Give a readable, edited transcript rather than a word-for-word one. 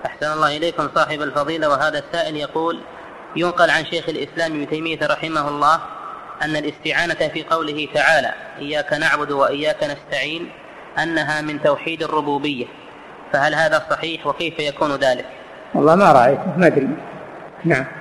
أحسن الله إليكم صاحب الفضيلة. وهذا السائل يقول: ينقل عن شيخ الإسلام ابن تيمية رحمه الله أن الاستعانة في قوله تعالى إياك نعبد وإياك نستعين أنها من توحيد الربوبية، فهل هذا صحيح وكيف يكون ذلك؟ والله ما رأيته، ما أدري. نعم.